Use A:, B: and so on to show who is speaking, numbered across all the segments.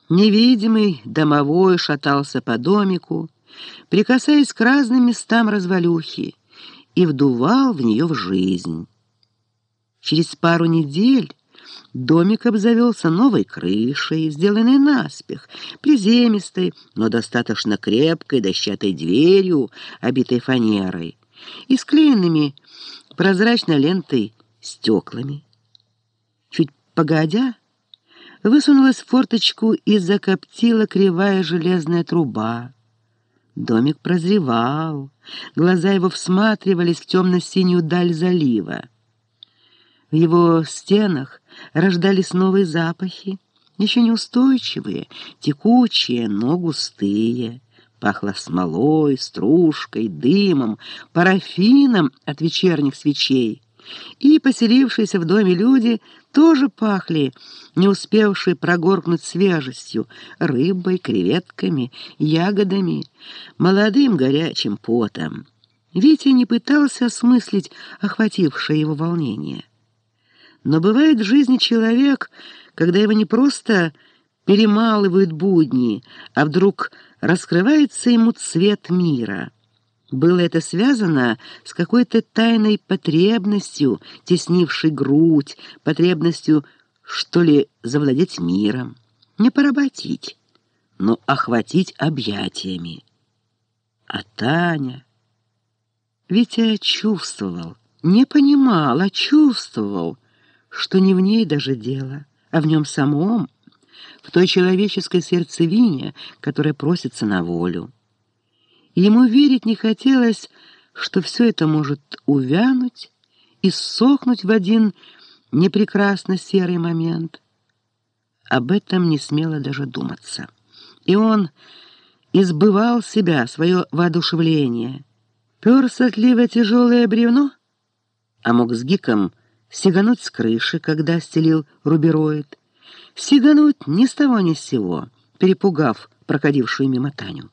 A: Невидимый домовой шатался по домику, прикасаясь к разным местам развалюхи, и вдувал в нее в жизнь. Через пару недель домик обзавелся новой крышей, сделанной наспех, приземистой, но достаточно крепкой дощатой дверью, обитой фанерой, и склеенными прозрачной лентой стеклами. Чуть погодя, высунулась в форточку и закоптила кривая железная труба. Домик прозревал, глаза его всматривались в темно-синюю даль залива. В его стенах рождались новые запахи, еще неустойчивые, текучие, но густые. Пахло смолой, стружкой, дымом, парафином от вечерних свечей. И поселившиеся в доме люди тоже пахли, не успевшие прогоркнуть свежестью, рыбой, креветками, ягодами, молодым горячим потом. Витя не пытался осмыслить охватившее его волнение. Но бывает в жизни человек, когда его не просто перемалывают будни, а вдруг раскрывается ему цвет мира. Было это связано с какой-то тайной потребностью, теснившей грудь, потребностью, что ли, завладеть миром. Не поработить, но охватить объятиями. А Таня... Витя чувствовал, не понимал, а чувствовал, что не в ней даже дело, а в нем самом, в той человеческой сердцевине, которая просится на волю. Ему верить не хотелось, что все это может увянуть и ссохнуть в один непрекрасно серый момент. Об этом не смело даже думаться. И он избывал себя, свое воодушевление. Пёр сотливо тяжелое бревно, а мог с гиком сигануть с крыши, когда стелил рубероид, сигануть ни с того ни с сего, перепугав проходившую мимо Таню.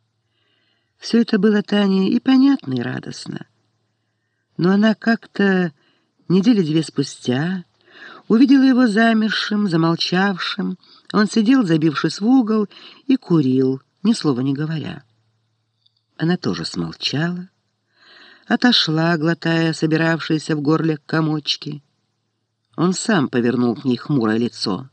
A: Все это было Тане и понятно, и радостно. Но она как-то недели две спустя увидела его замершим, замолчавшим. Он сидел, забившись в угол, и курил, ни слова не говоря. Она тоже смолчала, отошла, глотая собиравшиеся в горле комочки. Он сам повернул к ней хмурое лицо.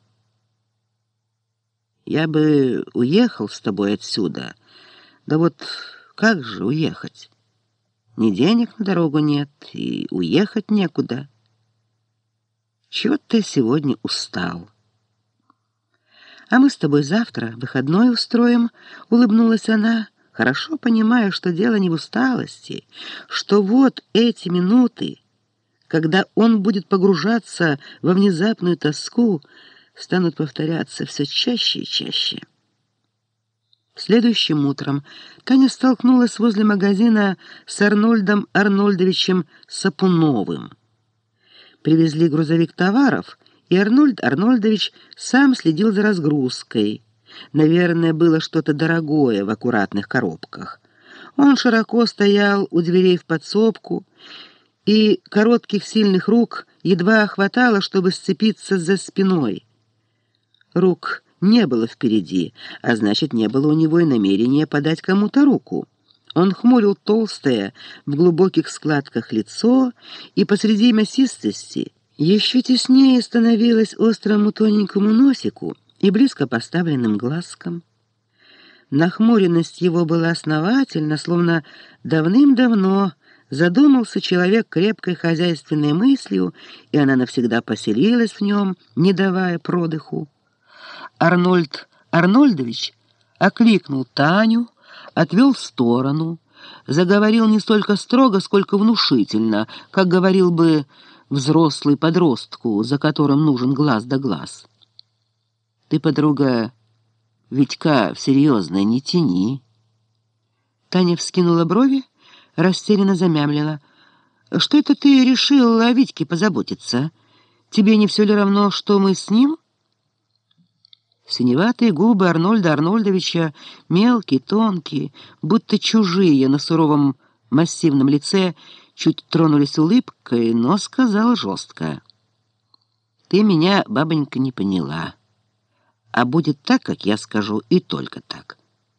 A: «Я бы уехал с тобой отсюда, да вот как же уехать? Ни денег на дорогу нет, и уехать некуда. Чего ты сегодня устал?» «А мы с тобой завтра выходной устроим», — улыбнулась она, хорошо понимая, что дело не в усталости, что вот эти минуты, когда он будет погружаться во внезапную тоску, станут повторяться все чаще и чаще. Следующим утром Таня столкнулась возле магазина с Арнольдом Арнольдовичем Сапуновым. Привезли грузовик товаров, и Арнольд Арнольдович сам следил за разгрузкой. Наверное, было что-то дорогое в аккуратных коробках. Он широко стоял у дверей в подсобку, и коротких сильных рук едва хватало, чтобы сцепиться за спиной. Рук не было впереди, а значит, не было у него и намерения подать кому-то руку. Он хмурил толстое, в глубоких складках лицо, и посреди мясистости еще теснее становилось острому тоненькому носику и близко поставленным глазкам. Нахмуренность его была основательна, словно давным-давно задумался человек крепкой хозяйственной мыслью, и она навсегда поселилась в нем, не давая продыху. Арнольд Арнольдович окликнул Таню, отвел в сторону, заговорил не столько строго, сколько внушительно, как говорил бы взрослый подростку, за которым нужен глаз да глаз. «Ты, подруга, Витька всерьезно не тяни». Таня вскинула брови, растерянно замямлила. «Что это ты решил о Витьке позаботиться? Тебе не все ли равно, что мы с ним?» Синеватые губы Арнольда Арнольдовича, мелкие, тонкие, будто чужие на суровом массивном лице, чуть тронулись улыбкой, но сказал жестко: «Ты меня, бабонька, не поняла. а будет так, как я скажу, и только так.